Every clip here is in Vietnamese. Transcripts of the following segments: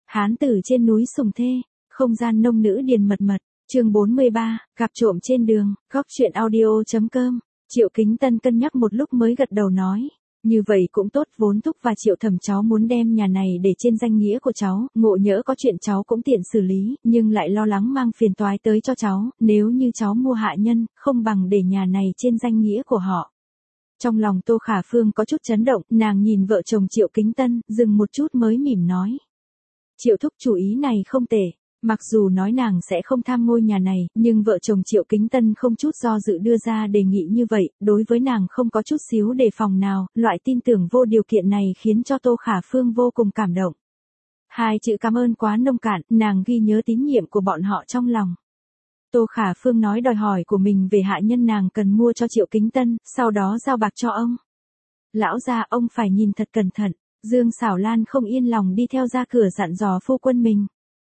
Hán tử trên núi Sùng Thê, không gian nông nữ điền mật mật, chương 43, gặp trộm trên đường, góc chuyện audio.com. Triệu Kính Tân cân nhắc một lúc mới gật đầu nói, như vậy cũng tốt, vốn Thúc và Triệu Thẩm cháu muốn đem nhà này để trên danh nghĩa của cháu, ngộ nhỡ có chuyện cháu cũng tiện xử lý, nhưng lại lo lắng mang phiền toái tới cho cháu, nếu như cháu mua hạ nhân, không bằng để nhà này trên danh nghĩa của họ. Trong lòng Tô Khả Phương có chút chấn động, nàng nhìn vợ chồng Triệu Kính Tân, dừng một chút mới mỉm nói. Triệu Thúc chủ ý này không tệ. Mặc dù nói nàng sẽ không tham ngôi nhà này, nhưng vợ chồng Triệu Kính Tân không chút do dự đưa ra đề nghị như vậy, đối với nàng không có chút xíu đề phòng nào, loại tin tưởng vô điều kiện này khiến cho Tô Khả Phương vô cùng cảm động. Hai chữ cảm ơn quá nông cạn, nàng ghi nhớ tín nhiệm của bọn họ trong lòng. Tô Khả Phương nói đòi hỏi của mình về hạ nhân nàng cần mua cho Triệu Kính Tân, sau đó giao bạc cho ông. Lão gia ông phải nhìn thật cẩn thận, Dương Xảo Lan không yên lòng đi theo ra cửa dặn dò phu quân mình.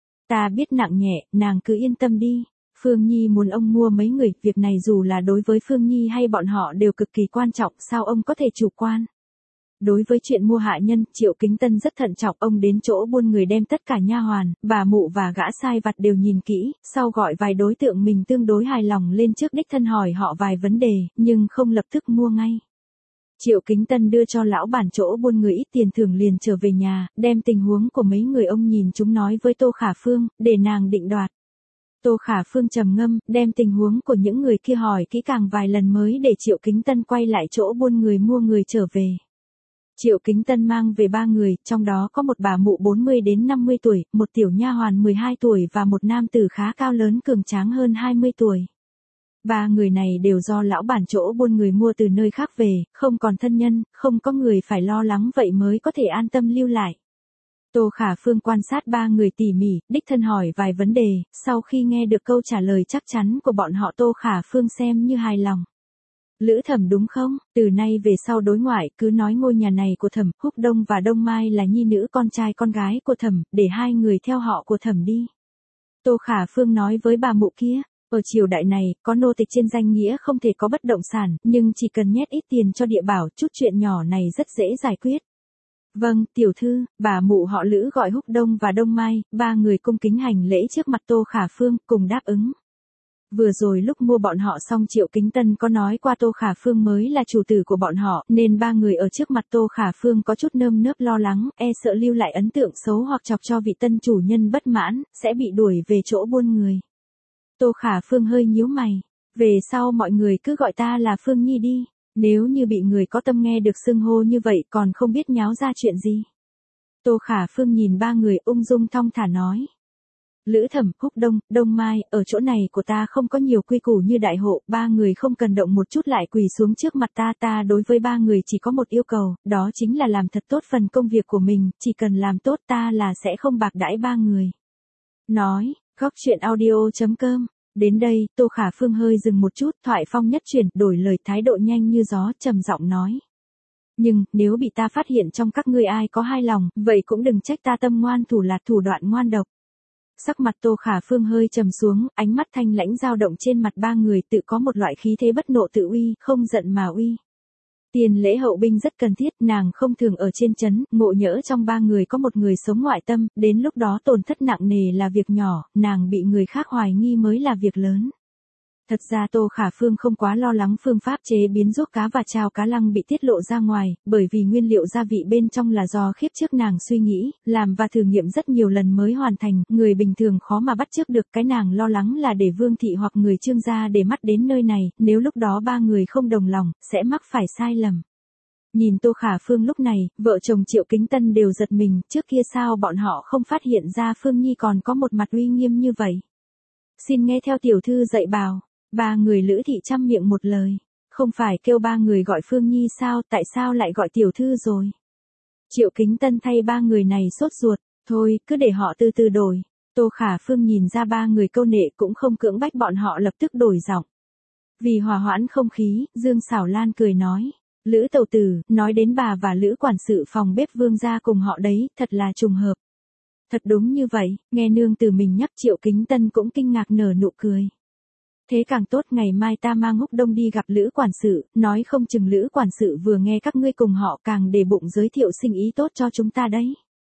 Ta biết nặng nhẹ, nàng cứ yên tâm đi. Phương Nhi muốn ông mua mấy người, việc này dù là đối với Phương Nhi hay bọn họ đều cực kỳ quan trọng, sao ông có thể chủ quan. Đối với chuyện mua hạ nhân, Triệu Kính Tân rất thận trọng, ông đến chỗ buôn người đem tất cả nha hoàn, bà mụ và gã sai vặt đều nhìn kỹ, sau gọi vài đối tượng mình tương đối hài lòng lên trước đích thân hỏi họ vài vấn đề, nhưng không lập tức mua ngay. Triệu Kính Tân đưa cho lão bản chỗ buôn người ít tiền thưởng liền trở về nhà, đem tình huống của mấy người ông nhìn chúng nói với Tô Khả Phương, để nàng định đoạt. Tô Khả Phương trầm ngâm, đem tình huống của những người kia hỏi kỹ càng vài lần mới để Triệu Kính Tân quay lại chỗ buôn người mua người trở về. Triệu Kính Tân mang về 3 người, trong đó có một bà mụ 40 đến 50 tuổi, một tiểu nha hoàn 12 tuổi và một nam tử khá cao lớn cường tráng hơn 20 tuổi. 3 người này đều do lão bản chỗ buôn người mua từ nơi khác về, không còn thân nhân, không có người phải lo lắng vậy mới có thể an tâm lưu lại. Tô Khả Phương quan sát 3 người tỉ mỉ, đích thân hỏi vài vấn đề, sau khi nghe được câu trả lời chắc chắn của bọn họ Tô Khả Phương xem như hài lòng. Lữ Thẩm đúng không? Từ nay về sau đối ngoại cứ nói ngôi nhà này của Thẩm, Húc Đông và Đông Mai là nhi nữ con trai con gái của Thẩm, để 2 người theo họ của Thẩm đi. Tô Khả Phương nói với bà mụ kia. Ở triều đại này, có nô tịch trên danh nghĩa không thể có bất động sản, nhưng chỉ cần nhét ít tiền cho địa bảo, chút chuyện nhỏ này rất dễ giải quyết. Vâng, tiểu thư, bà mụ họ Lữ gọi Húc Đông và Đông Mai, 3 người cung kính hành lễ trước mặt Tô Khả Phương, cùng đáp ứng. Vừa rồi lúc mua bọn họ xong Triệu Kính Tân có nói qua Tô Khả Phương mới là chủ tử của bọn họ, nên 3 người ở trước mặt Tô Khả Phương có chút nơm nớp lo lắng, e sợ lưu lại ấn tượng xấu hoặc chọc cho vị tân chủ nhân bất mãn, sẽ bị đuổi về chỗ buôn người. Tô Khả Phương hơi nhíu mày, về sau mọi người cứ gọi ta là Phương Nhi đi, nếu như bị người có tâm nghe được xưng hô như vậy còn không biết nháo ra chuyện gì. Tô Khả Phương nhìn 3 người ung dung thong thả nói. Lữ Thẩm, Húc Đông, Đông Mai, ở chỗ này của ta không có nhiều quy củ như đại hộ, 3 người không cần động một chút lại quỳ xuống trước mặt ta đối với 3 người chỉ có một yêu cầu, đó chính là làm thật tốt phần công việc của mình, chỉ cần làm tốt ta là sẽ không bạc đãi 3 người. Nói. Góc chuyện audio.com. Đến đây, Tô Khả Phương hơi dừng một chút, thoại phong nhất chuyển, đổi lời thái độ nhanh như gió, trầm giọng nói. Nhưng, nếu bị ta phát hiện trong các ngươi ai có hai lòng, vậy cũng đừng trách ta tâm ngoan thủ lạt thủ đoạn ngoan độc. Sắc mặt Tô Khả Phương hơi trầm xuống, ánh mắt thanh lãnh dao động trên mặt 3 người tự có một loại khí thế bất nộ tự uy, không giận mà uy. Tiền lễ hậu binh rất cần thiết, nàng không thường ở trên trấn, ngộ nhỡ trong 3 người có một người sống ngoại tâm, đến lúc đó tổn thất nặng nề là việc nhỏ, nàng bị người khác hoài nghi mới là việc lớn. Thật ra Tô Khả Phương không quá lo lắng phương pháp chế biến ruốc cá và chao cá lăng bị tiết lộ ra ngoài, bởi vì nguyên liệu gia vị bên trong là do khiếp trước nàng suy nghĩ, làm và thử nghiệm rất nhiều lần mới hoàn thành, người bình thường khó mà bắt chước được, cái nàng lo lắng là để Vương thị hoặc người Trương gia để mắt đến nơi này, nếu lúc đó 3 người không đồng lòng, sẽ mắc phải sai lầm. Nhìn Tô Khả Phương lúc này, vợ chồng Triệu Kính Tân đều giật mình, trước kia sao bọn họ không phát hiện ra Phương Nhi còn có một mặt uy nghiêm như vậy. Xin nghe theo tiểu thư dạy bảo. 3 người Lữ thị chăm miệng một lời. Không phải kêu 3 người gọi Phương Nhi sao, tại sao lại gọi tiểu thư rồi? Triệu Kính Tân thay 3 người này sốt ruột, thôi, cứ để họ từ từ đổi. Tô Khả Phương nhìn ra 3 người câu nệ cũng không cưỡng bách bọn họ lập tức đổi giọng. Vì hòa hoãn không khí, Dương Xảo Lan cười nói. Lữ tẩu tử, nói đến bà và Lữ quản sự phòng bếp Vương gia cùng họ đấy, thật là trùng hợp. Thật đúng như vậy, nghe nương từ mình nhắc Triệu Kính Tân cũng kinh ngạc nở nụ cười. Thế càng tốt, ngày mai ta mang Húc Đông đi gặp Lữ quản sự, nói không chừng Lữ quản sự vừa nghe các ngươi cùng họ càng để bụng giới thiệu sinh ý tốt cho chúng ta đấy.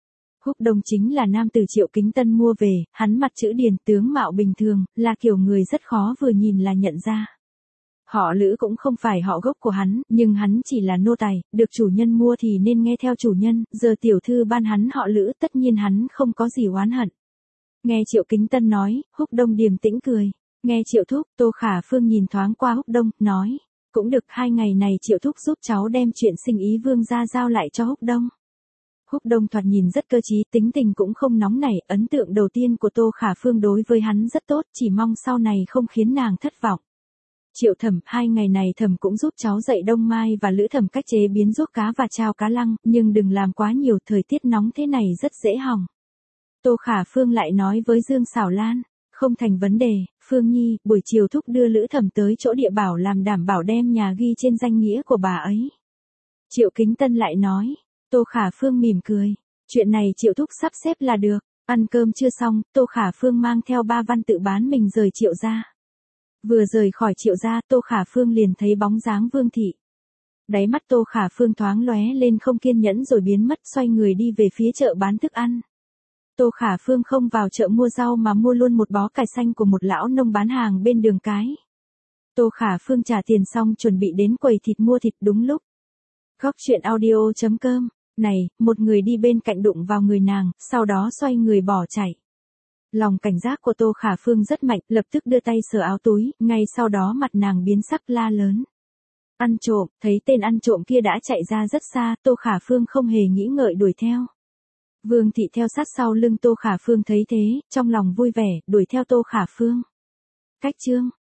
Húc Đông chính là nam tử Triệu Kính Tân mua về, hắn mặt chữ điền, tướng mạo bình thường, là kiểu người rất khó vừa nhìn là nhận ra. Họ Lữ cũng không phải họ gốc của hắn, nhưng hắn chỉ là nô tài, được chủ nhân mua thì nên nghe theo chủ nhân, giờ tiểu thư ban hắn họ Lữ, tất nhiên hắn không có gì oán hận. Nghe Triệu Kính Tân nói, Húc Đông điềm tĩnh cười. Nghe Triệu thúc, Tô Khả Phương nhìn thoáng qua Húc Đông, nói, cũng được, 2 ngày này Triệu thúc giúp cháu đem chuyện sinh ý Vương gia giao lại cho Húc Đông. Húc Đông thoạt nhìn rất cơ trí, tính tình cũng không nóng nảy, ấn tượng đầu tiên của Tô Khả Phương đối với hắn rất tốt, chỉ mong sau này không khiến nàng thất vọng. Triệu Thẩm, 2 ngày này Thẩm cũng giúp cháu dạy Đông Mai và Lữ Thẩm cách chế biến ruốc cá và chao cá lăng, nhưng đừng làm quá nhiều, thời tiết nóng thế này rất dễ hỏng. Tô Khả Phương lại nói với Dương Xảo Lan, không thành vấn đề, Phương Nhi, buổi chiều thúc đưa Lữ Thẩm tới chỗ địa bảo làm đảm bảo đem nhà ghi trên danh nghĩa của bà ấy. Triệu Kính Tân lại nói, Tô Khả Phương mỉm cười, chuyện này Triệu thúc sắp xếp là được. Ăn cơm chưa xong, Tô Khả Phương mang theo 3 văn tự bán mình rời Triệu gia. Vừa rời khỏi Triệu gia, Tô Khả Phương liền thấy bóng dáng Vương thị. Đáy mắt Tô Khả Phương thoáng lóe lên không kiên nhẫn rồi biến mất, xoay người đi về phía chợ bán thức ăn. Tô Khả Phương không vào chợ mua rau mà mua luôn một bó cải xanh của một lão nông bán hàng bên đường cái. Tô Khả Phương trả tiền xong chuẩn bị đến quầy thịt mua thịt đúng lúc. Góc chuyện audio.com. Này, một người đi bên cạnh đụng vào người nàng, sau đó xoay người bỏ chạy. Lòng cảnh giác của Tô Khả Phương rất mạnh, lập tức đưa tay sờ áo túi, ngay sau đó mặt nàng biến sắc la lớn. Ăn trộm, thấy tên ăn trộm kia đã chạy ra rất xa, Tô Khả Phương không hề nghĩ ngợi đuổi theo. Vương thị theo sát sau lưng Tô Khả Phương thấy thế, trong lòng vui vẻ, đuổi theo Tô Khả Phương. Cách chương